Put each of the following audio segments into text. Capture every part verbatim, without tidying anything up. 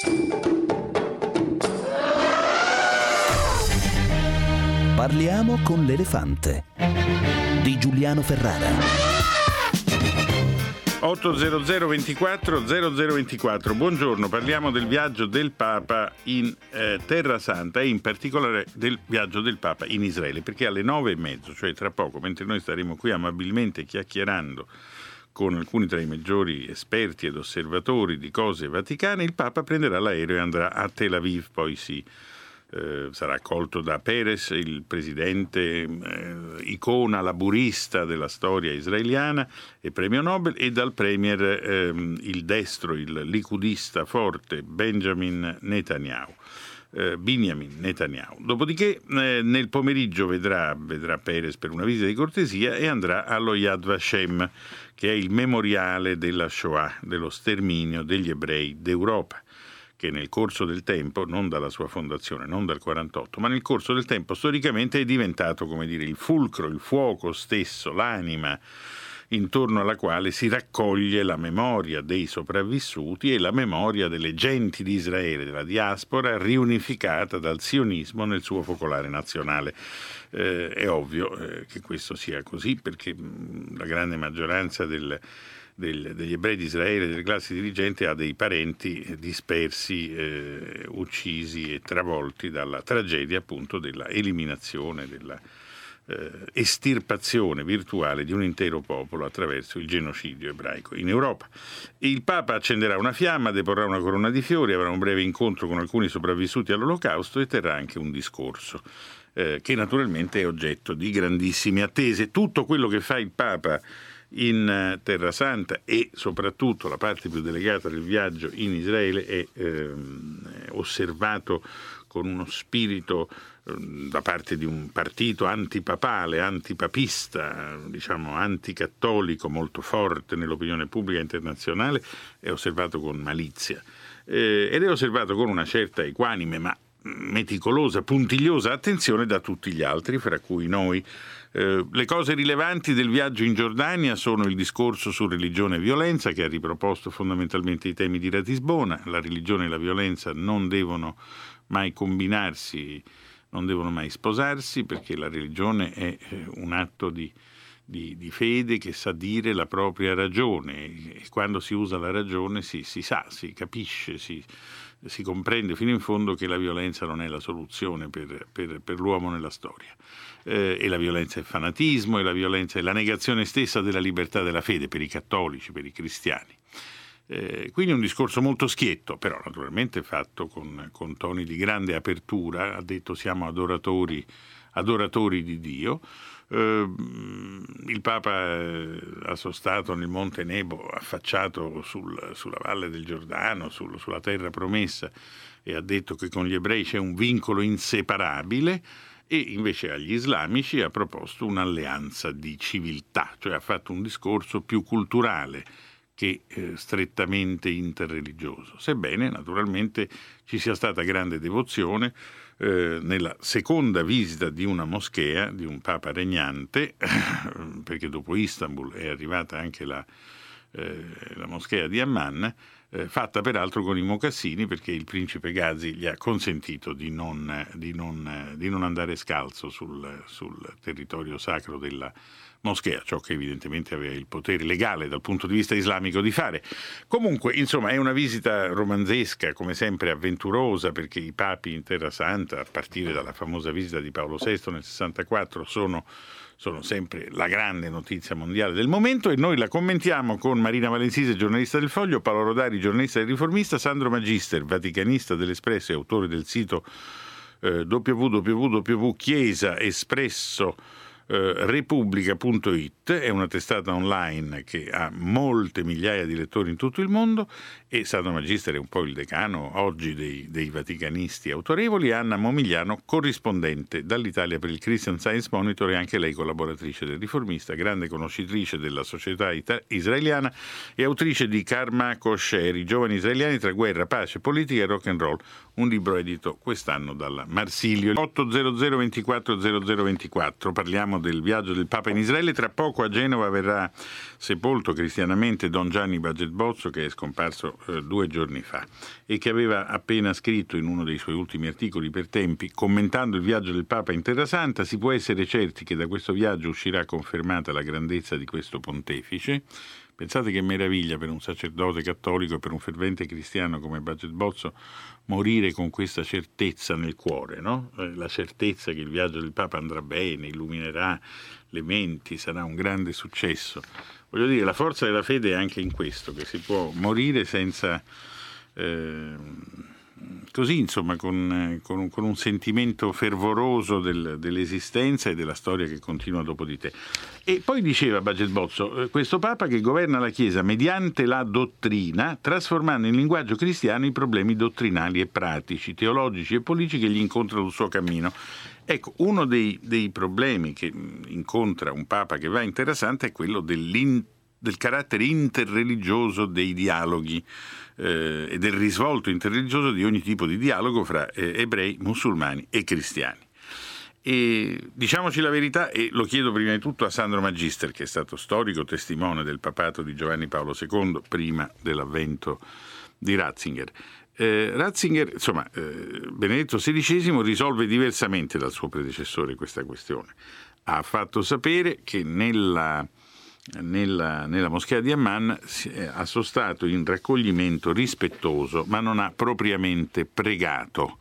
Parliamo con l'elefante di Giuliano Ferrara. otto zero zero ventiquattro zero zero ventiquattro. Buongiorno, parliamo del viaggio del Papa in eh, Terra Santa e in particolare del viaggio del Papa in Israele, perché alle nove e mezzo, cioè tra poco, mentre noi staremo qui amabilmente chiacchierando con alcuni tra i maggiori esperti ed osservatori di cose vaticane, il Papa prenderà l'aereo e andrà a Tel Aviv, poi si eh, sarà accolto da Peres, il presidente eh, icona laburista della storia israeliana e premio Nobel, e dal premier eh, il destro, il licudista forte Benjamin Netanyahu. Eh, Binyamin Netanyahu. Dopodiché eh, nel pomeriggio vedrà, vedrà Peres per una visita di cortesia e andrà allo Yad Vashem, che è il memoriale della Shoah, dello sterminio degli ebrei d'Europa, che nel corso del tempo, non dalla sua fondazione, non dal quarantotto, ma nel corso del tempo storicamente è diventato, come dire, il fulcro, il fuoco stesso, l'anima intorno alla quale si raccoglie la memoria dei sopravvissuti e la memoria delle genti di Israele, della diaspora, riunificata dal sionismo nel suo focolare nazionale. Eh, è ovvio eh, che questo sia così, perché mh, la grande maggioranza del, del, degli ebrei di Israele, delle classi dirigenti, ha dei parenti dispersi, eh, uccisi e travolti dalla tragedia appunto della eliminazione, della Eh, estirpazione virtuale di un intero popolo attraverso il genocidio ebraico in Europa. Il Papa accenderà una fiamma, deporrà una corona di fiori, avrà un breve incontro con alcuni sopravvissuti all'Olocausto e terrà anche un discorso eh, che naturalmente è oggetto di grandissime attese. Tutto quello che fa il Papa in Terra Santa e soprattutto la parte più delicata del viaggio in Israele è ehm, osservato con uno spirito da parte di un partito antipapale, antipapista, diciamo anticattolico molto forte nell'opinione pubblica internazionale, è osservato con malizia eh, ed è osservato con una certa equanime ma meticolosa, puntigliosa attenzione da tutti gli altri, fra cui noi. Eh, le cose rilevanti del viaggio in Giordania sono il discorso su religione e violenza, che ha riproposto fondamentalmente i temi di Ratisbona. La religione e la violenza non devono mai combinarsi, non devono mai sposarsi, perché la religione è un atto di, di, di fede che sa dire la propria ragione, e quando si usa la ragione si, si sa, si capisce, si, si comprende fino in fondo che la violenza non è la soluzione per, per, per l'uomo nella storia. Eh, e la violenza è fanatismo, e la violenza è la negazione stessa della libertà della fede per i cattolici, per i cristiani. Eh, quindi un discorso molto schietto, però naturalmente fatto con, con toni di grande apertura. Ha detto: siamo adoratori, adoratori di Dio. Eh, il Papa eh, ha sostato nel Monte Nebo, affacciato sul, sulla valle del Giordano, sul, sulla terra promessa, e ha detto che con gli ebrei c'è un vincolo inseparabile. E invece agli islamici ha proposto un'alleanza di civiltà, cioè ha fatto un discorso più culturale che eh, strettamente interreligioso, sebbene naturalmente ci sia stata grande devozione eh, nella seconda visita di una moschea di un Papa regnante, perché dopo Istanbul è arrivata anche la, eh, la moschea di Amman, eh, fatta peraltro con i mocassini, perché il principe Ghazi gli ha consentito di non, di non, di non andare scalzo sul, sul territorio sacro della moschea, ciò che evidentemente aveva il potere legale dal punto di vista islamico di fare. Comunque, insomma, è una visita romanzesca, come sempre avventurosa, perché i papi in Terra Santa, a partire dalla famosa visita di Paolo sesto nel sessantaquattro, sono, sono sempre la grande notizia mondiale del momento, e noi la commentiamo con Marina Valensise, giornalista del Foglio, Paolo Rodari, giornalista del Riformista, Sandro Magister, vaticanista dell'Espresso e autore del sito eh, w w w punto chiesa espresso repubblica punto it. È una testata online che ha molte migliaia di lettori in tutto il mondo, e Sandro Magister è un po' il decano oggi dei, dei vaticanisti autorevoli. Anna Momigliano, corrispondente dall'Italia per il Christian Science Monitor, e anche lei collaboratrice del Riformista, grande conoscitrice della società ita- israeliana e autrice di Karma Kosher, i giovani israeliani tra guerra, pace, politica e rock and roll, un libro edito quest'anno dalla Marsilio. otto zero zero ventiquattro zero zero ventiquattro. Parliamo parliamo del viaggio del Papa in Israele. Tra poco a Genova verrà sepolto cristianamente Don Gianni Baget Bozzo, che è scomparso eh, due giorni fa e che aveva appena scritto in uno dei suoi ultimi articoli per Tempi, commentando il viaggio del Papa in Terra Santa: si può essere certi che da questo viaggio uscirà confermata la grandezza di questo pontefice. Pensate che meraviglia per un sacerdote cattolico e per un fervente cristiano come Baget Bozzo morire con questa certezza nel cuore, no? La certezza che il viaggio del Papa andrà bene, illuminerà le menti, sarà un grande successo. Voglio dire, la forza della fede è anche in questo, che si può morire senza... Eh, così, insomma, con, con, un, con un sentimento fervoroso del, dell'esistenza e della storia che continua dopo di te. E poi diceva Baget Bozzo, questo Papa che governa la Chiesa mediante la dottrina, trasformando in linguaggio cristiano i problemi dottrinali e pratici, teologici e politici che gli incontrano sul suo cammino. Ecco, uno dei, dei problemi che incontra un Papa che va in Terra Santa è quello dell'in, del carattere interreligioso dei dialoghi eh, e del risvolto interreligioso di ogni tipo di dialogo fra eh, ebrei, musulmani e cristiani. E diciamoci la verità, e lo chiedo prima di tutto a Sandro Magister, che è stato storico testimone del papato di Giovanni Paolo secondo prima dell'avvento di Ratzinger. Eh, Ratzinger, insomma, eh, Benedetto sedicesimo risolve diversamente dal suo predecessore questa questione. Ha fatto sapere che nella Nella, nella moschea di Amman ha sostato in raccoglimento rispettoso, ma non ha propriamente pregato,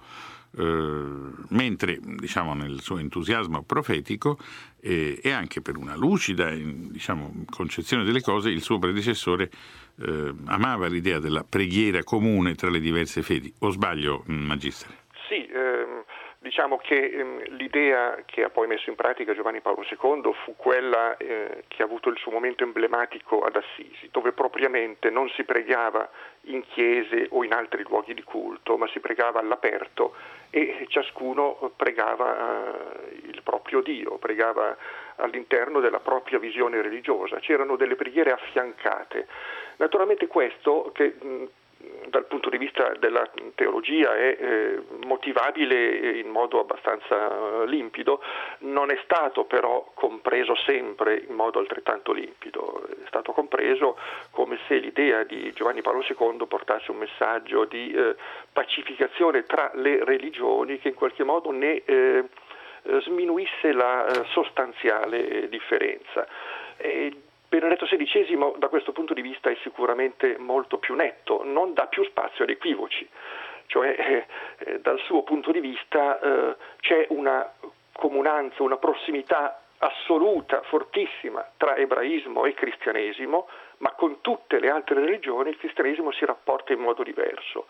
eh, mentre, diciamo, nel suo entusiasmo profetico eh, e anche per una lucida, diciamo, concezione delle cose, il suo predecessore eh, amava l'idea della preghiera comune tra le diverse fedi. O sbaglio, Magister? Sì, ehm... Diciamo che ehm, l'idea che ha poi messo in pratica Giovanni Paolo secondo fu quella eh, che ha avuto il suo momento emblematico ad Assisi, dove propriamente non si pregava in chiese o in altri luoghi di culto, ma si pregava all'aperto e ciascuno pregava eh, il proprio Dio, pregava all'interno della propria visione religiosa. C'erano delle preghiere affiancate. Naturalmente questo, che mh, dal punto di vista della teologia è eh, motivabile in modo abbastanza limpido, non è stato però compreso sempre in modo altrettanto limpido. È stato compreso come se l'idea di Giovanni Paolo secondo portasse un messaggio di eh, pacificazione tra le religioni che in qualche modo ne eh, sminuisse la eh, sostanziale differenza. E Benedetto sedicesimo da questo punto di vista è sicuramente molto più netto, non dà più spazio ad equivoci, cioè eh, dal suo punto di vista eh, c'è una comunanza, una prossimità assoluta, fortissima tra ebraismo e cristianesimo, ma con tutte le altre religioni il cristianesimo si rapporta in modo diverso.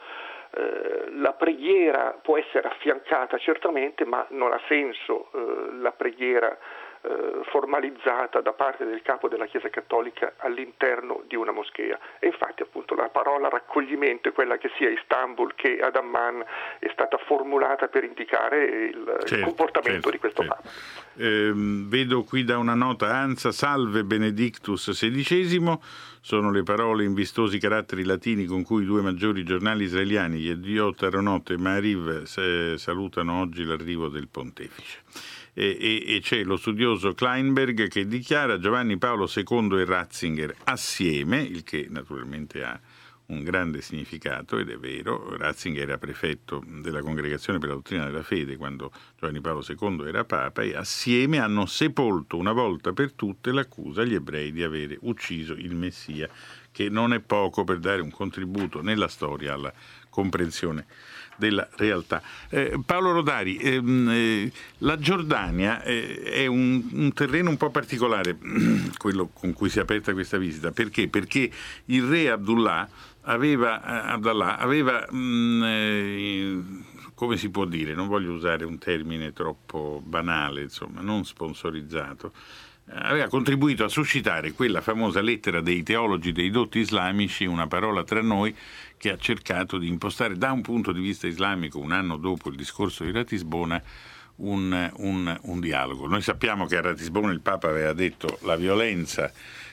Eh, la preghiera può essere affiancata certamente, ma non ha senso eh, la preghiera eh, formalizzata da parte del capo della Chiesa Cattolica all'interno di una moschea. E infatti appunto la parola raccoglimento è quella che sia a Istanbul che ad Amman è stata formulata per indicare il, certo, il comportamento certo, di questo certo. Papa. Eh, vedo qui da una nota ANSA: salve Benedictus sedicesimo, sono le parole in vistosi caratteri latini con cui i due maggiori giornali israeliani, Yediot Aharonot e Ma'ariv, salutano oggi l'arrivo del pontefice. E, e, e c'è lo studioso Kleinberg che dichiara: Giovanni Paolo secondo e Ratzinger assieme, il che naturalmente ha un grande significato, ed è vero. Ratzinger era prefetto della Congregazione per la Dottrina della Fede quando Giovanni Paolo secondo era Papa, e assieme hanno sepolto una volta per tutte l'accusa agli ebrei di avere ucciso il Messia, che non è poco per dare un contributo nella storia alla comprensione della realtà. Eh, Paolo Rodari, ehm, eh, la Giordania eh, è un, un terreno un po' particolare, quello con cui si è aperta questa visita. Perché? Perché il re Abdullah aveva, eh, Abdallah aveva, mh, eh, come si può dire, non voglio usare un termine troppo banale, insomma, non sponsorizzato, aveva contribuito a suscitare quella famosa lettera dei teologi dei dotti islamici, una parola tra noi, che ha cercato di impostare da un punto di vista islamico, un anno dopo il discorso di Ratisbona, un, un, un dialogo. Noi sappiamo che a Ratisbona il Papa aveva detto la violenza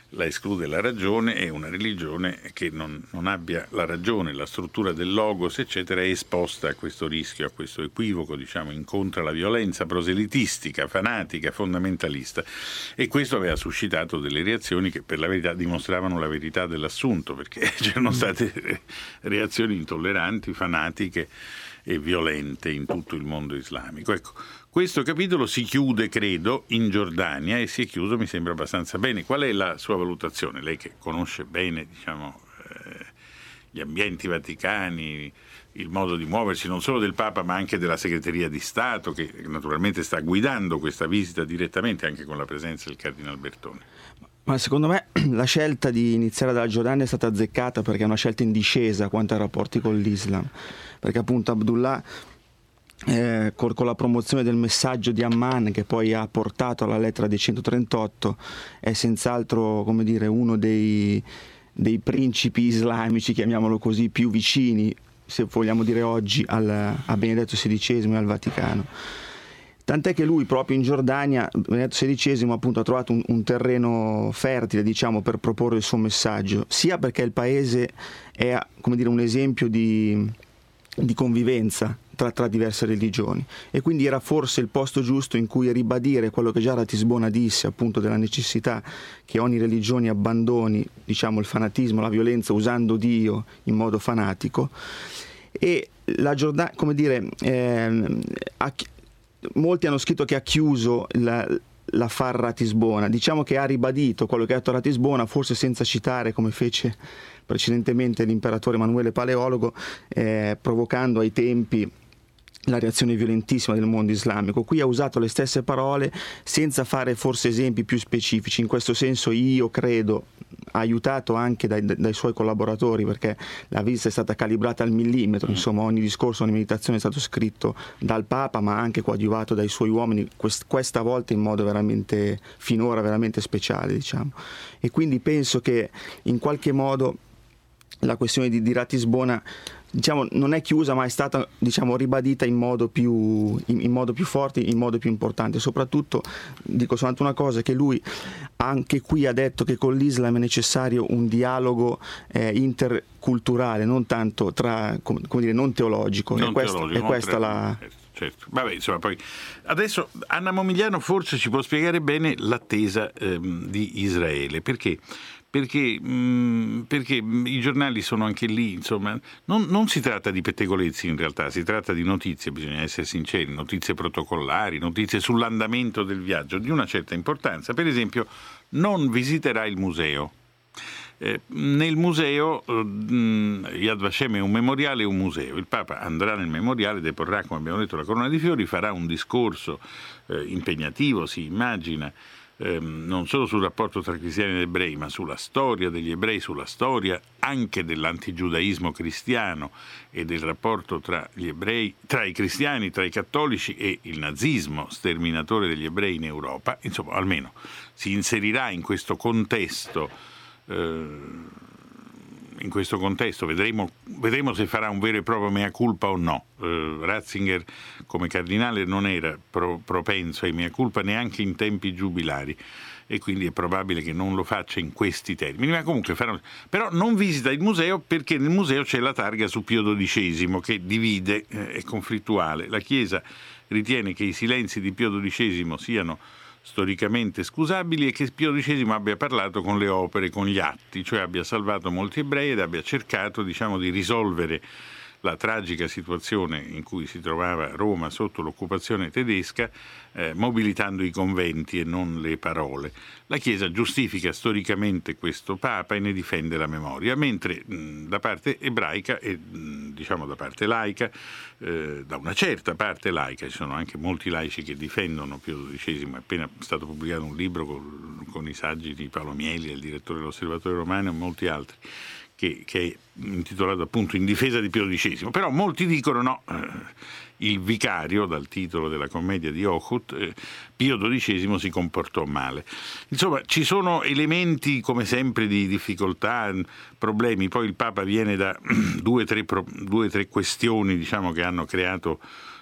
la esclude la ragione, e una religione che non, non abbia la ragione, la struttura del logos, eccetera, è esposta a questo rischio, a questo equivoco, diciamo, incontra la violenza proselitistica, fanatica, fondamentalista, e questo aveva suscitato delle reazioni che per la verità dimostravano la verità dell'assunto, perché c'erano state reazioni intolleranti, fanatiche e violente in tutto il mondo islamico. Ecco, questo capitolo si chiude, credo, in Giordania, e si è chiuso, mi sembra, abbastanza bene. Qual è la sua valutazione? Lei che conosce bene, diciamo, eh, gli ambienti vaticani, il modo di muoversi non solo del Papa ma anche della Segreteria di Stato, che naturalmente sta guidando questa visita direttamente, anche con la presenza del Cardinal Bertone. Ma secondo me la scelta di iniziare dalla Giordania è stata azzeccata, perché è una scelta in discesa quanto ai rapporti con l'Islam, perché appunto Abdullah eh, con, con la promozione del messaggio di Amman, che poi ha portato alla lettera dei centotrentotto, è senz'altro, come dire, uno dei, dei principi islamici, chiamiamolo così, più vicini, se vogliamo dire oggi, al, a Benedetto sedicesimo e al Vaticano. Tant'è che lui proprio in Giordania, Benedetto sedicesimo, appunto, ha trovato un, un terreno fertile, diciamo, per proporre il suo messaggio, sia perché il paese è, come dire, un esempio di, di convivenza tra, tra diverse religioni, e quindi era forse il posto giusto in cui ribadire quello che già Ratisbona disse, appunto, della necessità che ogni religione abbandoni, diciamo, il fanatismo, la violenza, usando Dio in modo fanatico. E la Giordania, come dire, eh, ha, molti hanno scritto che ha chiuso la, la far Ratisbona, diciamo che ha ribadito quello che ha detto Ratisbona, forse senza citare, come fece precedentemente l'imperatore Emanuele Paleologo, eh, provocando ai tempi la reazione violentissima del mondo islamico. Qui ha usato le stesse parole senza fare forse esempi più specifici. In questo senso io credo aiutato anche dai, dai suoi collaboratori, perché la visita è stata calibrata al millimetro, insomma ogni discorso, ogni meditazione è stato scritto dal Papa, ma anche coadiuvato dai suoi uomini, quest, questa volta in modo veramente, finora veramente speciale, diciamo. E quindi penso che in qualche modo la questione di, di Ratisbona, diciamo, non è chiusa, ma è stata, diciamo, ribadita in modo più in, in modo più forte, in modo più importante. Soprattutto dico soltanto una cosa, che lui anche qui ha detto che con l'Islam è necessario un dialogo eh, interculturale, non tanto tra, come, come dire, non teologico. Non e questa, teologico, e questa non la certo. Vabbè, insomma, poi adesso Anna Momigliano forse ci può spiegare bene l'attesa ehm, di Israele, perché Perché, mh, perché i giornali sono anche lì, insomma, non, non si tratta di pettegolezzi in realtà, si tratta di notizie, bisogna essere sinceri, notizie protocollari, notizie sull'andamento del viaggio di una certa importanza. Per esempio, non visiterà il museo. Eh, nel museo, eh, Yad Vashem è un memoriale e un museo. Il Papa andrà nel memoriale, deporrà, come abbiamo detto, la corona di fiori, farà un discorso eh, impegnativo, si immagina, Ehm, non solo sul rapporto tra cristiani ed ebrei, ma sulla storia degli ebrei, sulla storia anche dell'antigiudaismo cristiano e del rapporto tra gli ebrei, tra i cristiani, tra i cattolici e il nazismo sterminatore degli ebrei in Europa. Insomma, almeno si inserirà in questo contesto. Eh, In questo contesto vedremo, vedremo se farà un vero e proprio mea culpa o no. Eh, Ratzinger come cardinale non era pro, propenso ai mea culpa neanche in tempi giubilari, e quindi è probabile che non lo faccia in questi termini, ma comunque farà. Però non visita il museo, perché nel museo c'è la targa su Pio dodicesimo che divide, eh, è conflittuale. La Chiesa ritiene che i silenzi di Pio dodicesimo siano storicamente scusabili e che Pio dodicesimo abbia parlato con le opere, con gli atti, cioè abbia salvato molti ebrei ed abbia cercato, diciamo, di risolvere la tragica situazione in cui si trovava Roma sotto l'occupazione tedesca, eh, mobilitando i conventi e non le parole. La Chiesa giustifica storicamente questo Papa e ne difende la memoria, mentre mh, da parte ebraica e mh, diciamo da parte laica, eh, da una certa parte laica, ci sono anche molti laici che difendono Pio dodicesimo, è appena stato pubblicato un libro con, con i saggi di Paolo Mieli, il direttore dell'Osservatore Romano, e molti altri, Che, che è intitolato appunto In difesa di Pio dodicesimo. Però molti dicono no, eh, il vicario, dal titolo della commedia di Ohut, eh, Pio dodicesimo si comportò male. Insomma, ci sono elementi come sempre di difficoltà, problemi. Poi il Papa viene da due o tre, tre questioni, diciamo, che hanno creato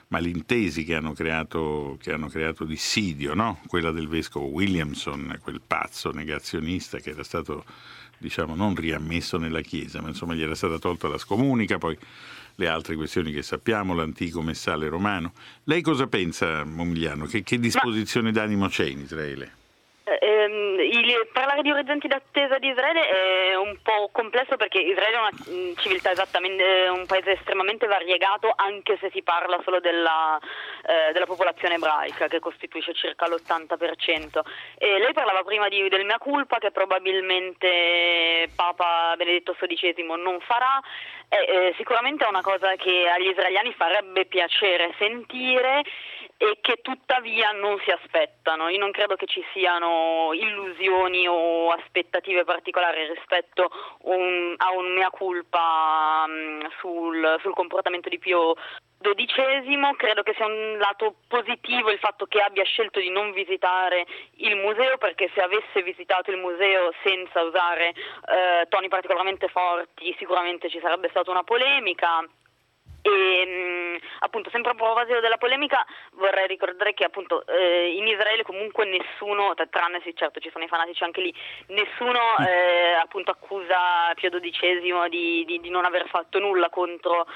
malintesi che hanno creato, che hanno creato dissidio, no? Quella del vescovo Williamson, quel pazzo negazionista che era stato, diciamo, non riammesso nella Chiesa, ma insomma gli era stata tolta la scomunica, poi le altre questioni che sappiamo, l'antico messale romano. Lei cosa pensa, Momigliano? Che, che disposizione ma... d'animo c'è in Israele? Ehm, il, parlare di orizzonti d'attesa di Israele è un po' complesso perché Israele è una civiltà esattamente, un paese estremamente variegato, anche se si parla solo della, eh, della popolazione ebraica, che costituisce circa l'ottanta per cento. E lei parlava prima di, del mea culpa, che probabilmente Papa Benedetto sedicesimo non farà. Eh, eh, sicuramente è una cosa che agli israeliani farebbe piacere sentire e che tuttavia non si aspettano. Io non credo che ci siano illusioni o aspettative particolari rispetto un, a un mea culpa um, sul, sul comportamento di Pio dodicesimo. Credo che sia un lato positivo il fatto che abbia scelto di non visitare il museo, perché se avesse visitato il museo senza usare eh, toni particolarmente forti sicuramente ci sarebbe stata una polemica. E appunto, sempre a proposito della polemica, vorrei ricordare che appunto eh, in Israele comunque nessuno, tranne sì, certo ci sono i fanatici anche lì, nessuno eh, appunto accusa Pio dodicesimo di, di, di non aver fatto nulla contro,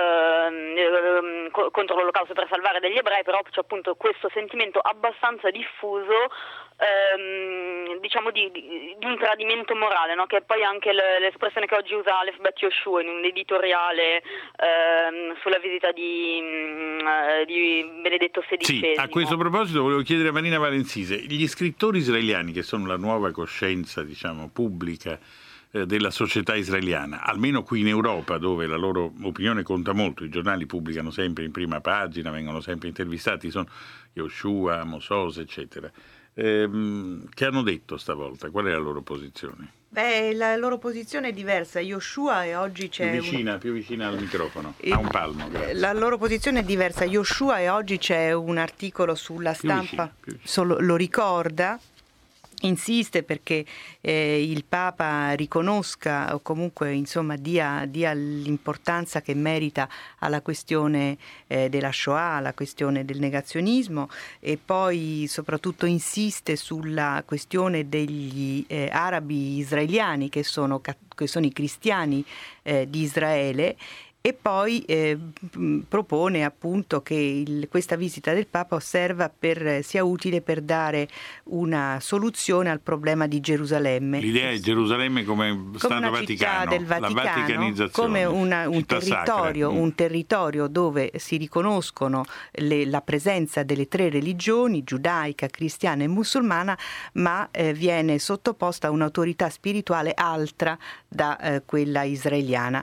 eh, contro l'Olocausto per salvare degli ebrei, però c'è appunto questo sentimento abbastanza diffuso, ehm, diciamo di, di, di un tradimento morale, no? Che è poi anche l'espressione che oggi usa Aleph Bet Yoshua in un editoriale ehm, sulla visita di, di Benedetto sedicesimo. Sì, a questo proposito volevo chiedere a Marina Valensise, gli scrittori israeliani, che sono la nuova coscienza, diciamo, pubblica eh, della società israeliana, almeno qui in Europa, dove la loro opinione conta molto, i giornali pubblicano sempre in prima pagina, vengono sempre intervistati, sono Yoshua, Amos, eccetera, ehm, che hanno detto stavolta? Qual è la loro posizione? Beh, la loro posizione è diversa. Yoshua e oggi c'è più vicina, un... più vicina al microfono, a un palmo, grazie. La loro posizione è diversa. Yoshua e oggi c'è un articolo sulla stampa, più vicino, più vicino. Solo, lo ricorda, insiste perché eh, il Papa riconosca o comunque insomma dia, dia l'importanza che merita alla questione eh, della Shoah, alla questione del negazionismo, e poi soprattutto insiste sulla questione degli eh, arabi israeliani che sono, che sono i cristiani eh, di Israele. E poi eh, propone appunto che il, questa visita del Papa serva per, sia utile per dare una soluzione al problema di Gerusalemme. L'idea è Gerusalemme come, come Stato Vaticano, del Vaticano, la vaticanizzazione, come una, un, territorio, un territorio dove si riconoscono le, la presenza delle tre religioni, giudaica, cristiana e musulmana, ma eh, viene sottoposta a un'autorità spirituale altra da eh, quella israeliana.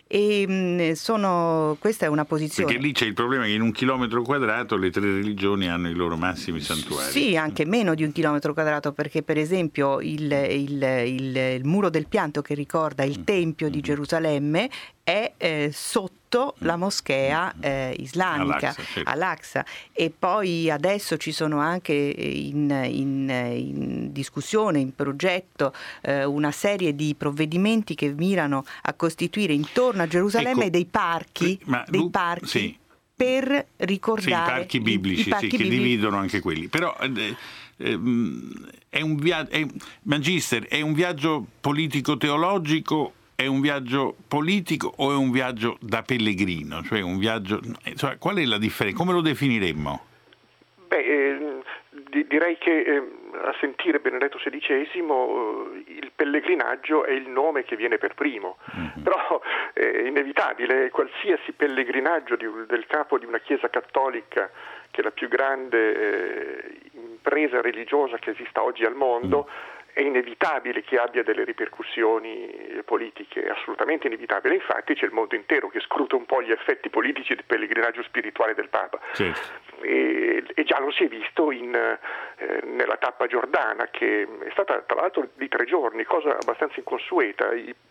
E sono, questa è una posizione. Perché lì c'è il problema che in un chilometro quadrato le tre religioni hanno i loro massimi santuari. Sì, anche meno di un chilometro quadrato, perché per esempio il, il, il, il muro del pianto che ricorda il Tempio di Gerusalemme è eh, sotto la moschea eh, islamica Al-Aqsa, certo. Al-Aqsa, e poi adesso ci sono anche in, in, in discussione, in progetto eh, una serie di provvedimenti che mirano a costituire intorno a Gerusalemme ecco, dei parchi, ma, dei lu, parchi sì. per ricordare sì, i parchi biblici, i, i parchi sì, biblici. Che dividono anche quelli, però eh, eh, è un viaggio, è, Magister, è un viaggio politico-teologico. È un viaggio politico o è un viaggio da pellegrino? Cioè un viaggio, cioè, qual è la differenza? Come lo definiremmo? Beh, eh, di, direi che eh, a sentire Benedetto sedicesimo eh, il pellegrinaggio è il nome che viene per primo, mm-hmm. però è inevitabile, qualsiasi pellegrinaggio di, del capo di una chiesa cattolica, che è la più grande eh, impresa religiosa che esista oggi al mondo, mm. è inevitabile che abbia delle ripercussioni politiche, assolutamente inevitabile. Infatti c'è il mondo intero che scruta un po' gli effetti politici del pellegrinaggio spirituale del Papa. Certo. E, e già lo si è visto in, eh, nella tappa giordana, che è stata tra l'altro di tre giorni, cosa abbastanza inconsueta. I,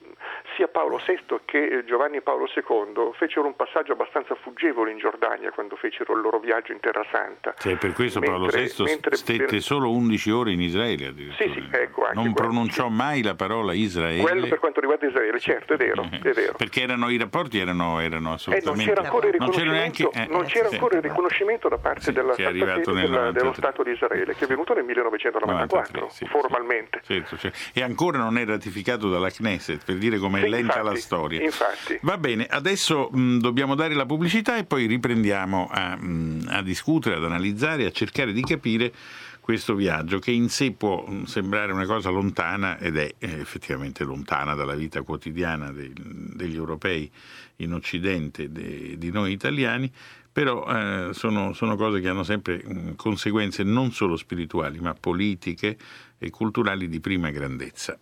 sia Paolo sesto che Giovanni Paolo secondo fecero un passaggio abbastanza fuggevole in Giordania quando fecero il loro viaggio in Terra Santa. Cioè, per questo mentre, Paolo sesto mentre, stette per... solo undici ore in Israele addirittura. Sì, sì, ecco, anche non quello, pronunciò sì. mai la parola Israele. Quello per quanto riguarda Israele, certo, è vero, è vero. Perché erano, i rapporti erano, erano assolutamente... Eh, non c'era ancora il riconoscimento, non c'era neanche, eh, non c'era sì, ancora il riconoscimento da parte sì, della Santa Sede della, dello Stato di Israele, che è venuto nel millenovecentonovantaquattro, sì, formalmente. Sì, sì, sì. E ancora non è ratificato dalla Knesset, per dire com'è sì, lenta infatti, la storia. Infatti. Va bene, adesso mh, dobbiamo dare la pubblicità e poi riprendiamo a, mh, a discutere, ad analizzare, a cercare di capire questo viaggio che in sé può sembrare una cosa lontana ed è effettivamente lontana dalla vita quotidiana dei, degli europei in Occidente, de, di noi italiani, però eh, sono, sono cose che hanno sempre mh, conseguenze non solo spirituali ma politiche e culturali di prima grandezza.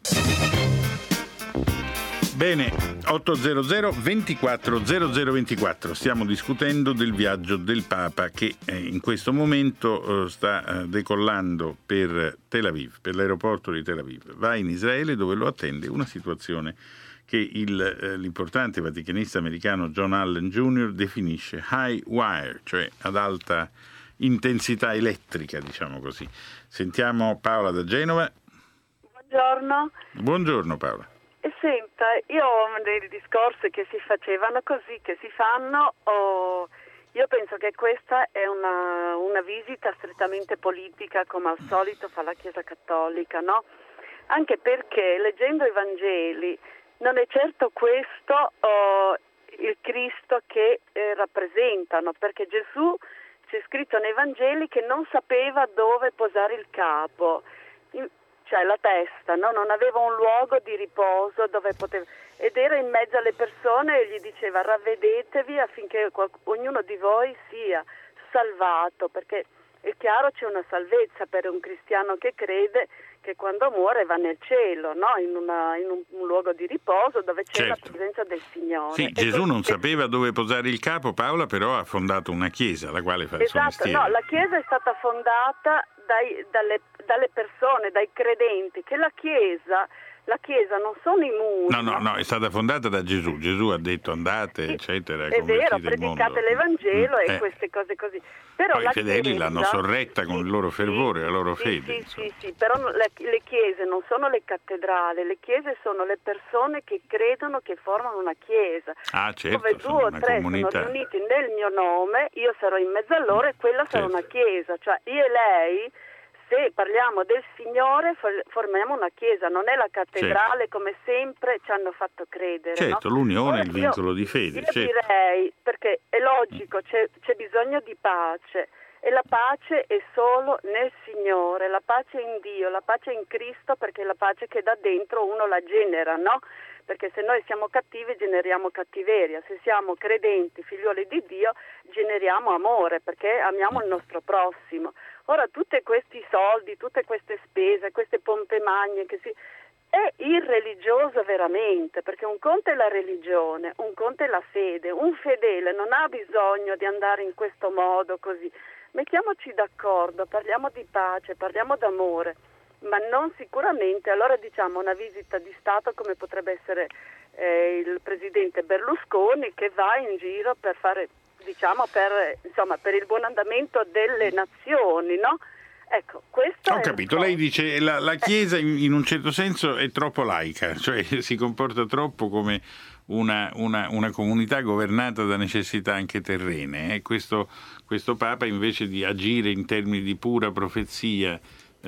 Bene, ottocento ventiquattro zero zero ventiquattro, stiamo discutendo del viaggio del Papa che eh, in questo momento eh, sta eh, decollando per Tel Aviv, per l'aeroporto di Tel Aviv. Va in Israele dove lo attende una situazione che il, eh, l'importante vaticanista americano John Allen junior definisce high wire, cioè ad alta intensità elettrica, diciamo così. Sentiamo Paola da Genova. Buongiorno. Buongiorno Paola. E senta, io nei discorsi che si facevano così, che si fanno, oh, io penso che questa è una, una visita strettamente politica, come al solito fa la Chiesa Cattolica, no? Anche perché leggendo i Vangeli non è certo questo oh, il Cristo che eh, rappresentano, perché Gesù c'è scritto nei Vangeli che non sapeva dove posare il capo. In, cioè la testa, no? Non aveva un luogo di riposo dove poteva, ed era in mezzo alle persone e gli diceva ravvedetevi affinché qualc- ognuno di voi sia salvato, perché è chiaro c'è una salvezza per un cristiano che crede che quando muore va nel cielo, no? in, una, in un, un luogo di riposo dove c'è certo. la presenza del Signore. Sì, e Gesù così, non sapeva dove posare il capo, Paola, però ha fondato una chiesa, la quale fa il esatto, suo mestiere. No, la chiesa è stata fondata dai, dalle, dalle persone, dai credenti, che la chiesa... La Chiesa non sono i muri. No, no, no, è stata fondata da Gesù. Gesù ha detto andate, sì, eccetera. È vero, predicate l'Evangelo mm, e eh. queste cose così. Però poi la i fedeli chiesa, l'hanno sorretta con sì, il loro fervore, sì, la loro sì, fede. Sì, sì, sì, però le, le chiese non sono le cattedrali, le chiese sono le persone che credono che formano una chiesa. Ah, certo, dove due o tre comunità. sono riuniti nel mio nome, io sarò in mezzo a loro e quella certo. sarà una chiesa. Cioè io e lei... Se parliamo del Signore formiamo una chiesa, non è la cattedrale certo. come sempre ci hanno fatto credere. Certo, no? l'unione è il vincolo di fede. Io certo. direi, perché è logico, c'è, c'è bisogno di pace e la pace è solo nel Signore, la pace è in Dio, la pace è in Cristo, perché è la pace che da dentro uno la genera, no? Perché se noi siamo cattivi generiamo cattiveria, se siamo credenti, figlioli di Dio, generiamo amore, perché amiamo il nostro prossimo. Ora tutti questi soldi, tutte queste spese, queste pompe magne che si... è irreligioso veramente, perché un conto è la religione, un conto è la fede, un fedele non ha bisogno di andare in questo modo così. Mettiamoci d'accordo, parliamo di pace, parliamo d'amore, ma non sicuramente, allora diciamo una visita di Stato come potrebbe essere eh, il presidente Berlusconi che va in giro per fare... diciamo per insomma per il buon andamento delle nazioni, no? Ecco, questo ho capito, lei dice la, la Chiesa in, in un certo senso è troppo laica, cioè si comporta troppo come una, una, una comunità governata da necessità anche terrene, eh? questo, questo Papa invece di agire in termini di pura profezia,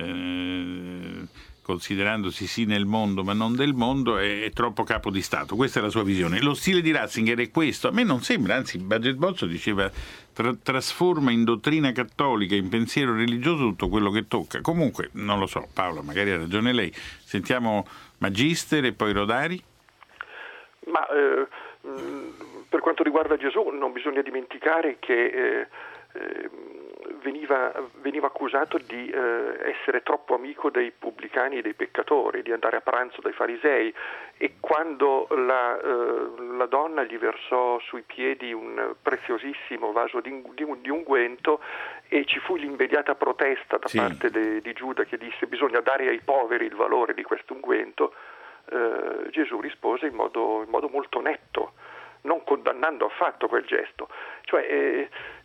eh, considerandosi sì nel mondo ma non del mondo, è, è troppo capo di Stato. Questa è la sua visione. Lo stile di Ratzinger è questo? A me non sembra, anzi Baget Bozzo diceva tra, trasforma in dottrina cattolica, in pensiero religioso tutto quello che tocca. Comunque, non lo so, Paola, magari ha ragione lei. Sentiamo Magister e poi Rodari. Ma eh, per quanto riguarda Gesù non bisogna dimenticare che eh, eh, Veniva, veniva accusato di eh, essere troppo amico dei pubblicani e dei peccatori, di andare a pranzo dai farisei, e quando la, eh, la donna gli versò sui piedi un preziosissimo vaso di, di, di unguento e ci fu l'immediata protesta da sì. parte de, di Giuda che disse bisogna dare ai poveri il valore di questo unguento, eh, Gesù rispose in modo, in modo molto netto, non condannando affatto quel gesto. Cioè, eh,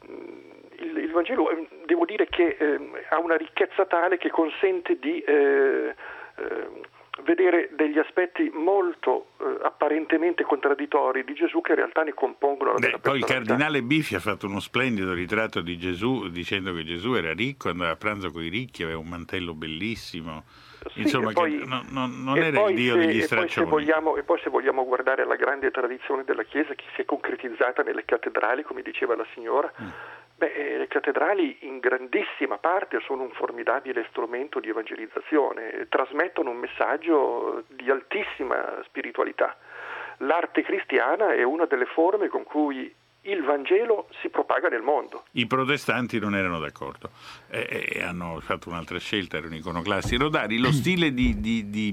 il, il Vangelo, eh, devo dire che eh, ha una ricchezza tale che consente di eh, eh, vedere degli aspetti molto eh, apparentemente contraddittori di Gesù che in realtà ne compongono la vera Poi il personalità. cardinale Biffi ha fatto uno splendido ritratto di Gesù dicendo che Gesù era ricco, andava a pranzo con i ricchi, aveva un mantello bellissimo. Sì, Insomma, e poi, che non, non, non e era poi il Dio se, degli e poi, se straccioni. vogliamo, e poi se vogliamo guardare alla grande tradizione della Chiesa che si è concretizzata nelle cattedrali, come diceva la signora, mm. beh, le cattedrali in grandissima parte sono un formidabile strumento di evangelizzazione, trasmettono un messaggio di altissima spiritualità. L'arte cristiana è una delle forme con cui il Vangelo si propaga nel mondo. I protestanti non erano d'accordo e, e hanno fatto un'altra scelta, erano iconoclasti. Rodari, lo stile di, di, di,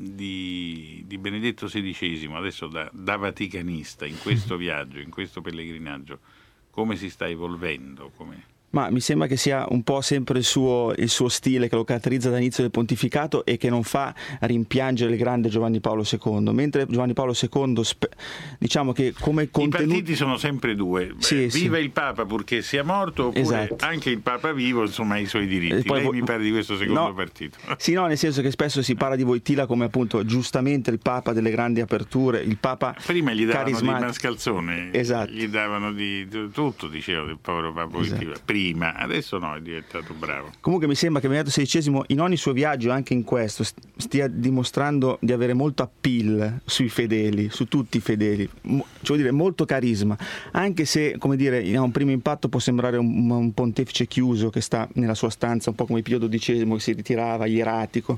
di, di Benedetto sedicesimo, adesso da, da vaticanista, in questo viaggio, in questo pellegrinaggio, come si sta evolvendo? Come... Ma mi sembra che sia un po' sempre il suo, il suo stile che lo caratterizza dall'inizio del pontificato e che non fa rimpiangere il grande Giovanni Paolo secondo, mentre Giovanni Paolo secondo diciamo che come contenuti... I partiti sono sempre due, sì, viva sì. il Papa purché sia morto, oppure esatto. anche il Papa vivo insomma ha i suoi diritti. Poi, Lei mi parla di questo secondo no, partito. Sì, no, nel senso che spesso si parla di Wojtyla come appunto giustamente il Papa delle grandi aperture, il Papa prima gli davano carismatico. Di mascalzone, esatto. gli davano di tutto, diceva del povero Papa Wojtyla, esatto. Prima, adesso no, è diventato bravo. Comunque mi sembra che Benedetto sedicesimo in ogni suo viaggio, anche in questo, stia dimostrando di avere molto appeal sui fedeli, su tutti i fedeli, Mo, cioè vuol dire molto carisma, anche se, come dire, a un primo impatto può sembrare un, un pontefice chiuso che sta nella sua stanza, un po' come Pio dodicesimo che si ritirava, ieratico.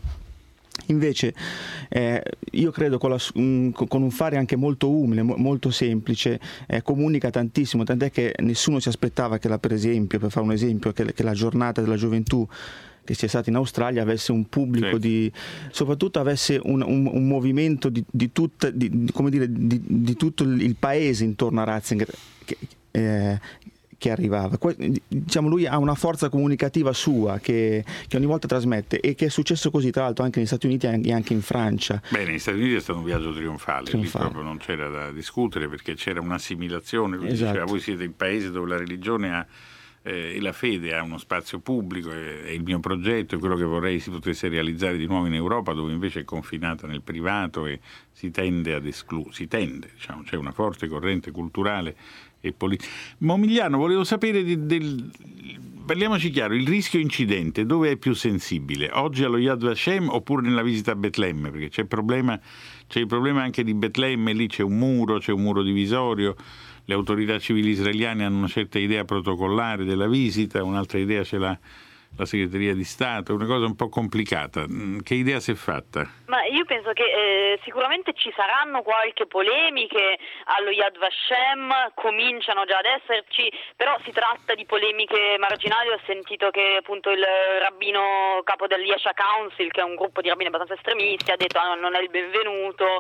Invece eh, io credo con, la, um, con un fare anche molto umile, mo, molto semplice, eh, comunica tantissimo, tant'è che nessuno si aspettava che la, per esempio, per fare un esempio, che, che la giornata della gioventù che sia stata in Australia avesse un pubblico, certo. di, soprattutto avesse un, un, un movimento di, di, tutta, di, come dire, di, di tutto il paese intorno a Ratzinger che, eh, che arrivava. Diciamo, lui ha una forza comunicativa sua che, che ogni volta trasmette e che è successo così tra l'altro anche negli Stati Uniti e anche in Francia. Beh, negli Stati Uniti è stato un viaggio trionfale, trionfale. Lì proprio non c'era da discutere perché c'era un'assimilazione, lui esatto. diceva voi siete il paese dove la religione ha eh, e la fede ha uno spazio pubblico, è, è il mio progetto, è quello che vorrei si potesse realizzare di nuovo in Europa, dove invece è confinata nel privato e si tende ad escludere, si tende, diciamo, c'è una forte corrente culturale e politica. Momigliano, volevo sapere di, del, parliamoci chiaro, il rischio incidente dove è più sensibile? Oggi allo Yad Vashem oppure nella visita a Betlemme? Perché c'è il problema, c'è il problema anche di Betlemme, lì c'è un muro, c'è un muro divisorio, le autorità civili israeliane hanno una certa idea protocollare della visita, un'altra idea ce l'ha la segreteria di Stato, è una cosa un po' complicata. Che idea si è fatta? Ma io penso che eh, sicuramente ci saranno qualche polemiche allo Yad Vashem, cominciano già ad esserci, però si tratta di polemiche marginali. Ho sentito che appunto il rabbino capo del Yesha Council, che è un gruppo di rabbini abbastanza estremisti, ha detto ah, non è il benvenuto,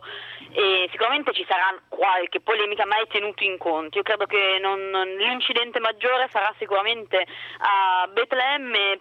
e sicuramente ci sarà qualche polemica, ma è tenuto in conto. Io credo che non, l'incidente maggiore sarà sicuramente a Betlemme,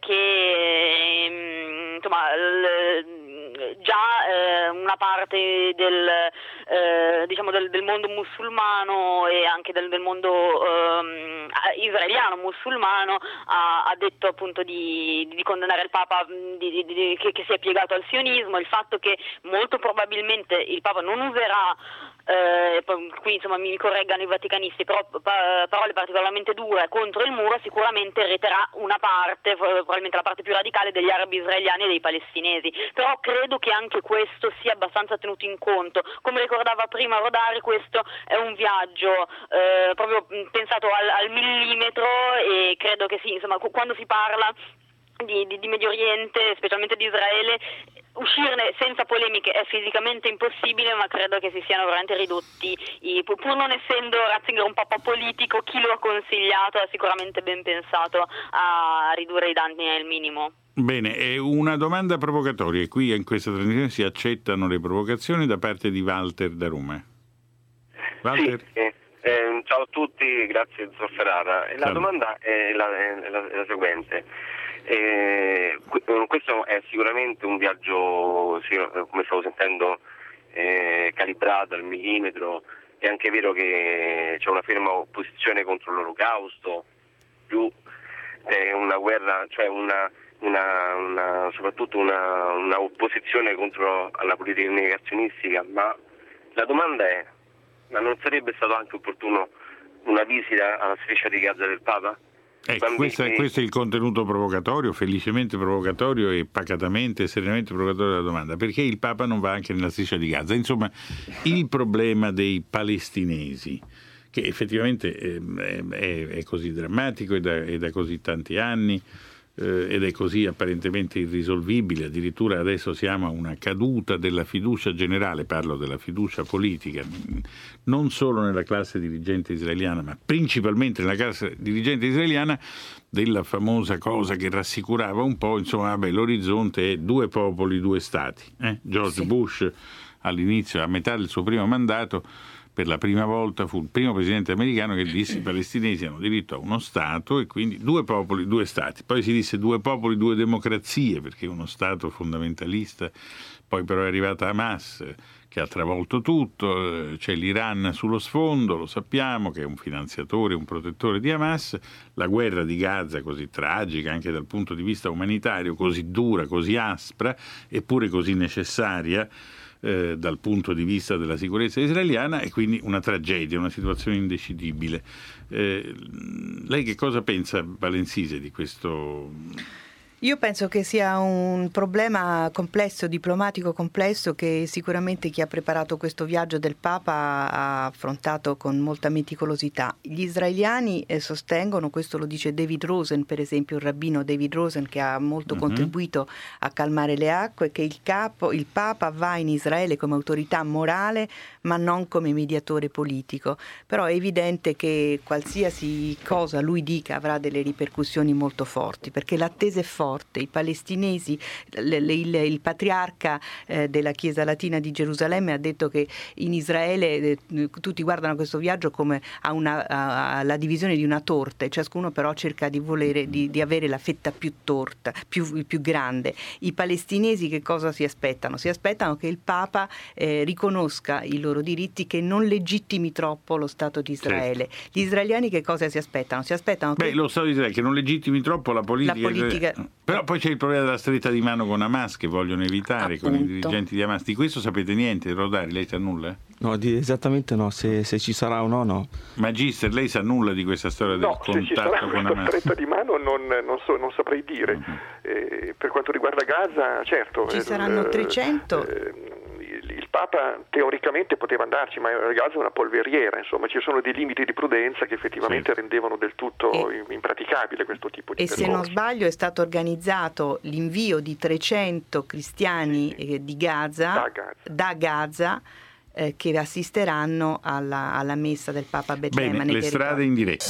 perché insomma l, già eh, una parte del, eh, diciamo del, del mondo musulmano e anche del, del mondo eh, israeliano musulmano ha, ha detto appunto di, di condannare il Papa di, di, di, che, che si è piegato al sionismo, il fatto che molto probabilmente il Papa non userà Eh, qui insomma mi correggano i vaticanisti, però pa- parole particolarmente dure contro il muro, sicuramente reterà una parte, probabilmente la parte più radicale degli arabi israeliani e dei palestinesi, però credo che anche questo sia abbastanza tenuto in conto. Come ricordava prima Rodari, questo è un viaggio eh, proprio pensato al, al millimetro, e credo che sì, insomma, quando si parla Di, di, di Medio Oriente, specialmente di Israele, uscirne senza polemiche è fisicamente impossibile, ma credo che si siano veramente ridotti i, pur non essendo Ratzinger un papa politico, chi lo ha consigliato ha sicuramente ben pensato a ridurre i danni al minimo. Bene, è una domanda provocatoria, qui in questa trasmissione si accettano le provocazioni da parte di Walter da Roma. Walter? Sì, eh, eh, ciao a tutti, grazie dottor Ferrara. La Ciao. domanda è la, è la, è la seguente. Eh, questo è sicuramente un viaggio, come stavo sentendo, eh, calibrata al millimetro. È anche vero che c'è una ferma opposizione contro l'Olocausto, più eh, una guerra, cioè una, una, una soprattutto una, una opposizione contro la politica negazionistica. Ma la domanda è: ma non sarebbe stato anche opportuno una visita alla striscia di Gaza del Papa? Ecco, questo è, questo è il contenuto provocatorio, felicemente provocatorio e pacatamente e serenamente provocatorio della domanda. Perché il Papa non va anche nella striscia di Gaza? Insomma, il problema dei palestinesi, che effettivamente è, è, è così drammatico e da, è da così tanti anni, eh, ed è così apparentemente irrisolvibile, addirittura adesso siamo a una caduta della fiducia generale, parlo della fiducia politica, non solo nella classe dirigente israeliana, ma principalmente nella classe dirigente israeliana, della famosa cosa che rassicurava un po', insomma, vabbè, l'orizzonte è due popoli, due stati. Eh? George sì. Bush all'inizio, a metà del suo primo mandato, per la prima volta fu il primo presidente americano che disse che i palestinesi hanno diritto a uno Stato e quindi due popoli, due Stati. Poi si disse due popoli, due democrazie, perché uno Stato fondamentalista. Poi però è arrivata Hamas, che ha travolto tutto, c'è l'Iran sullo sfondo, lo sappiamo, che è un finanziatore, un protettore di Hamas, la guerra di Gaza così tragica anche dal punto di vista umanitario, così dura, così aspra, eppure così necessaria eh, dal punto di vista della sicurezza israeliana, e quindi una tragedia, una situazione indecidibile. Eh, lei che cosa pensa, Valensise, di questo? Io penso che sia un problema complesso, diplomatico complesso, che sicuramente chi ha preparato questo viaggio del Papa ha affrontato con molta meticolosità. Gli israeliani eh, sostengono, questo lo dice David Rosen, per esempio il rabbino David Rosen, che ha molto uh-huh. contribuito a calmare le acque, che il, capo, il Papa va in Israele come autorità morale ma non come mediatore politico. Però è evidente che qualsiasi cosa lui dica avrà delle ripercussioni molto forti, perché l'attesa è forte. I palestinesi, le, le, il, il patriarca eh, della Chiesa Latina di Gerusalemme ha detto che in Israele eh, tutti guardano questo viaggio come a una, a, alla divisione di una torta, e ciascuno però cerca di volere di, di avere la fetta più torta, più, più grande. I palestinesi che cosa si aspettano? Si aspettano che il Papa eh, riconosca i loro diritti, che non legittimi troppo lo Stato di Israele. Certo. Gli israeliani che cosa si aspettano? Si aspettano che... Beh, lo Stato di Israele che non legittimi troppo la politica. La politica... Però poi c'è il problema della stretta di mano con Hamas, che vogliono evitare, appunto, con i dirigenti di Hamas. Di questo sapete niente, Rodari? Lei sa nulla? No, di, esattamente no, se, se ci sarà o no, no. Magister, lei sa nulla di questa storia no, del contatto con Hamas? No, stretta di mano non, non, so, non saprei dire. Uh-huh. Eh, per quanto riguarda Gaza, certo. Ci eh, saranno trecento... Eh, il Papa teoricamente poteva andarci, ma Gaza è una polveriera, insomma ci sono dei limiti di prudenza che effettivamente sì. rendevano del tutto e, impraticabile questo tipo di e percorso. Se non sbaglio è stato organizzato l'invio di trecento cristiani sì. eh, di Gaza, da Gaza, da Gaza eh, che assisteranno alla, alla messa del Papa a Betlemme. Bene, le strade in diretta.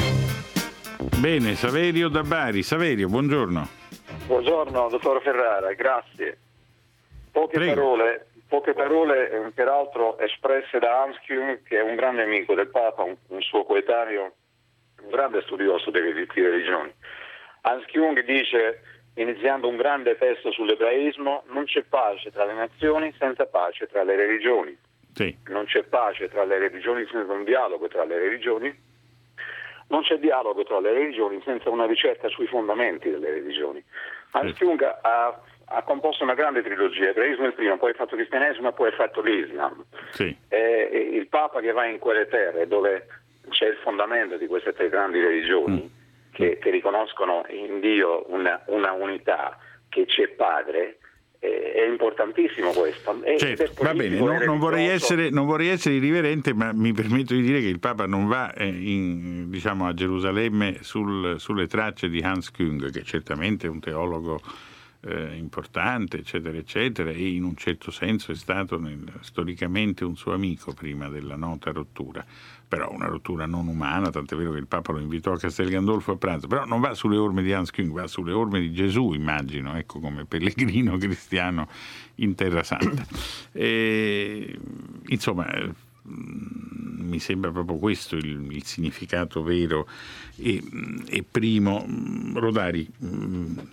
Bene, Saverio da Bari. Saverio, buongiorno. Buongiorno, dottor Ferrara, grazie. Poche Prego. parole... Poche parole, peraltro, espresse da Hans Küng, che è un grande amico del Papa, un, un suo coetaneo, un grande studioso delle religioni. Hans Küng dice, iniziando un grande testo sull'ebraismo, non c'è pace tra le nazioni senza pace tra le religioni. Sì. Non c'è pace tra le religioni senza un dialogo tra le religioni. Non c'è dialogo tra le religioni senza una ricerca sui fondamenti delle religioni. Hans Küng ha... ha composto una grande trilogia, ebraismo il primo, poi ha fatto cristianesimo e poi ha fatto l'Islam. Sì. È il Papa che va in quelle terre dove c'è il fondamento di queste tre grandi religioni mm. che, che riconoscono in Dio una, una unità, che c'è Padre. È importantissimo questo. Certo, va bene, non, non, vorrei essere, non vorrei essere irriverente, ma mi permetto di dire che il Papa non va eh, in, diciamo, a Gerusalemme sul, sulle tracce di Hans Küng, che certamente è un teologo Eh, importante, eccetera, eccetera, e in un certo senso è stato nel, storicamente un suo amico prima della nota rottura, però una rottura non umana, tant'è vero che il Papa lo invitò a Castel Gandolfo a pranzo, però non va sulle orme di Hans Küng, va sulle orme di Gesù, immagino, ecco, come pellegrino cristiano in Terra Santa. E, insomma, mi sembra proprio questo il, il significato vero e, e primo. Rodari.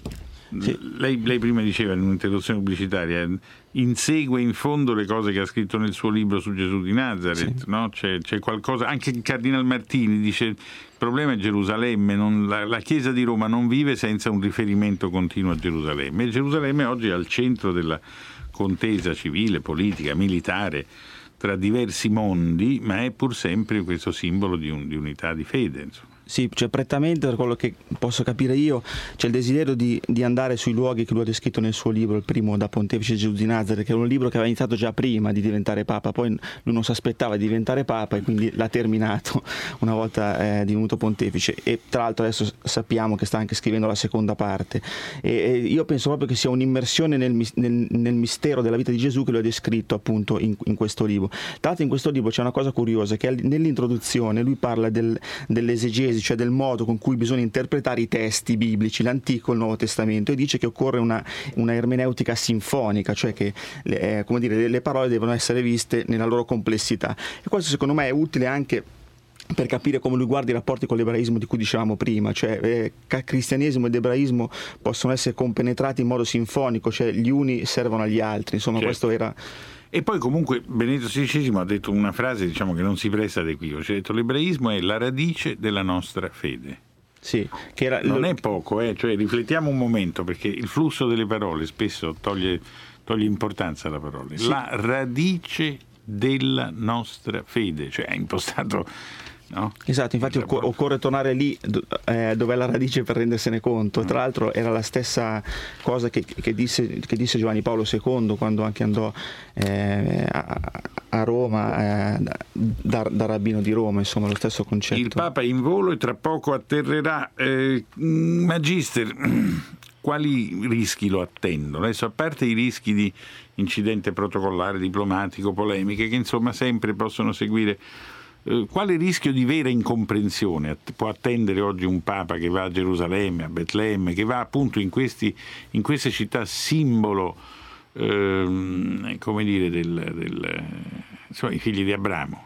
Sì. Lei, lei prima diceva in un'interruzione pubblicitaria, insegue in fondo le cose che ha scritto nel suo libro su Gesù di Nazareth, sì. no? c'è, c'è qualcosa, anche il Cardinal Martini dice il problema è Gerusalemme, non, la, la Chiesa di Roma non vive senza un riferimento continuo a Gerusalemme, e Gerusalemme oggi è al centro della contesa civile, politica, militare tra diversi mondi, ma è pur sempre questo simbolo di, un, di unità di fede, insomma. Sì, cioè prettamente, per quello che posso capire io, c'è il desiderio di, di andare sui luoghi che lui ha descritto nel suo libro, il primo da Pontefice Gesù di Nazareth, che è un libro che aveva iniziato già prima di diventare Papa, poi lui non si aspettava di diventare Papa e quindi l'ha terminato una volta eh, divenuto Pontefice, e tra l'altro adesso sappiamo che sta anche scrivendo la seconda parte, e, e io penso proprio che sia un'immersione nel, nel, nel mistero della vita di Gesù che lui ha descritto appunto in, in questo libro. Tra l'altro in questo libro c'è una cosa curiosa, che nell'introduzione lui parla del, dell'esegesi, cioè del modo con cui bisogna interpretare i testi biblici, l'Antico e il Nuovo Testamento, e dice che occorre una, una ermeneutica sinfonica, cioè che eh, come dire, le parole devono essere viste nella loro complessità, e questo secondo me è utile anche per capire come lui guarda i rapporti con l'ebraismo di cui dicevamo prima, cioè eh, cristianesimo ed ebraismo possono essere compenetrati in modo sinfonico, cioè gli uni servono agli altri, insomma certo. Questo era... E poi comunque Benedetto sedicesimo ha detto una frase, diciamo, che non si presta ad equivoci, ha detto l'ebraismo è la radice della nostra fede. Sì, che era... Non è poco, eh? Cioè riflettiamo un momento, perché il flusso delle parole spesso toglie, toglie importanza alla parola. Sì. La radice della nostra fede, cioè è impostato... No? Esatto, infatti occ- occorre tornare lì eh, dove è la radice per rendersene conto. Tra l'altro era la stessa cosa che, che, disse, che disse Giovanni Paolo secondo quando anche andò eh, a, a Roma eh, da, da rabbino di Roma, insomma lo stesso concetto. Il Papa è in volo e tra poco atterrerà. eh, Magister, quali rischi lo attendono? Adesso, a parte i rischi di incidente protocollare, diplomatico, polemiche che insomma sempre possono seguire, Eh, quale rischio di vera incomprensione può attendere oggi un Papa che va a Gerusalemme, a Betlemme, che va appunto in, questi, in queste città simbolo, ehm, come dire, del, del, insomma, i figli di Abramo?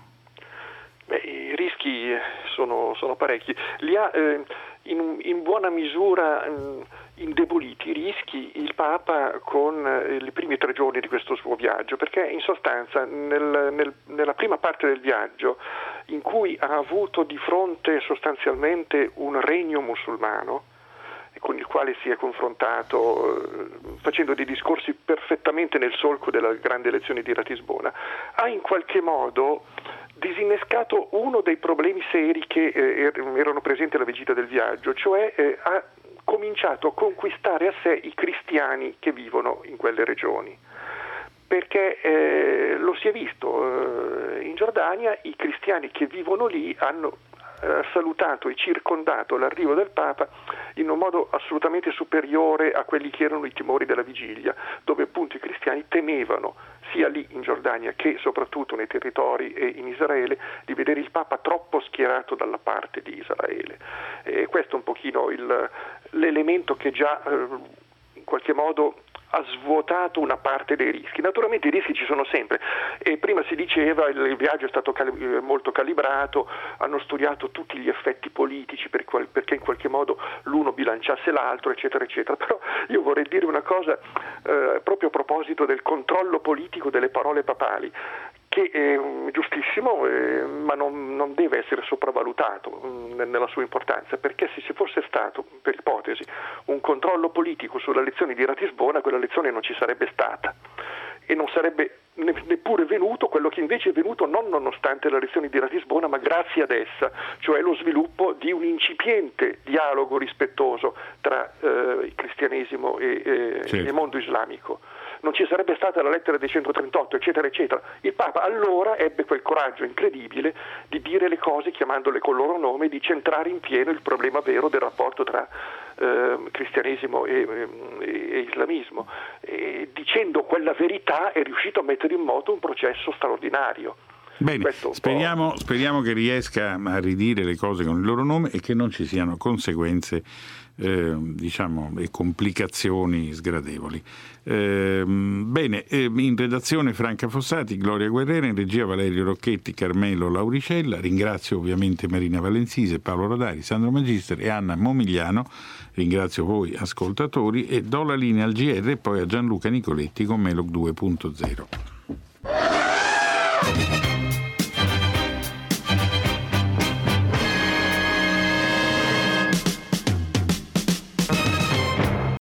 Beh, i rischi sono, sono parecchi. Li ha eh, in, in buona misura eh, indeboliti i rischi il Papa con eh, i primi tre giorni di questo suo viaggio, perché in sostanza nel, nel, nella prima parte del viaggio, in cui ha avuto di fronte sostanzialmente un regno musulmano con il quale si è confrontato eh, facendo dei discorsi perfettamente nel solco della grande elezione di Ratisbona, ha in qualche modo disinnescato uno dei problemi seri che eh, erano presenti alla vigilia del viaggio, cioè eh, ha cominciato a conquistare a sé i cristiani che vivono in quelle regioni, perché eh, lo si è visto eh, in Giordania, i cristiani che vivono lì hanno eh, salutato e circondato l'arrivo del Papa in un modo assolutamente superiore a quelli che erano i timori della vigilia, dove appunto i cristiani temevano sia lì in Giordania che soprattutto nei territori e in Israele di vedere il Papa troppo schierato dalla parte di Israele. E questo è un pochino il, l'elemento che già eh, in qualche modo ha svuotato una parte dei rischi. Naturalmente i rischi ci sono sempre, e prima si diceva il, il viaggio è stato cal- molto calibrato, hanno studiato tutti gli effetti politici per qual- perché in qualche modo l'uno bilanciasse l'altro, eccetera eccetera, però io vorrei dire una cosa eh, proprio a proposito del controllo politico delle parole papali, che è giustissimo, eh, ma non, non deve essere sopravvalutato mh, nella sua importanza, perché se ci fosse stato, per ipotesi, un controllo politico sulla lezione di Ratisbona, quella lezione non ci sarebbe stata e non sarebbe neppure venuto quello che invece è venuto non nonostante la lezione di Ratisbona, ma grazie ad essa, cioè lo sviluppo di un incipiente dialogo rispettoso tra eh, il cristianesimo e, e sì. il mondo islamico. Non ci sarebbe stata la lettera dei centotrentotto, eccetera, eccetera. Il Papa allora ebbe quel coraggio incredibile di dire le cose chiamandole col loro nome, di centrare in pieno il problema vero del rapporto tra eh, cristianesimo e, e, e islamismo. E dicendo quella verità è riuscito a mettere in moto un processo straordinario. Bene, speriamo, speriamo che riesca a ridire le cose con il loro nome e che non ci siano conseguenze eh, diciamo e complicazioni sgradevoli. Eh, bene, eh, in redazione Franca Fossati, Gloria Guerrera, in regia Valerio Rocchetti, Carmelo Lauricella. Ringrazio ovviamente Marina Valenzise, Paolo Rodari, Sandro Magister e Anna Momigliano. Ringrazio voi ascoltatori e do la linea al G R e poi a Gianluca Nicoletti con Melog due punto zero.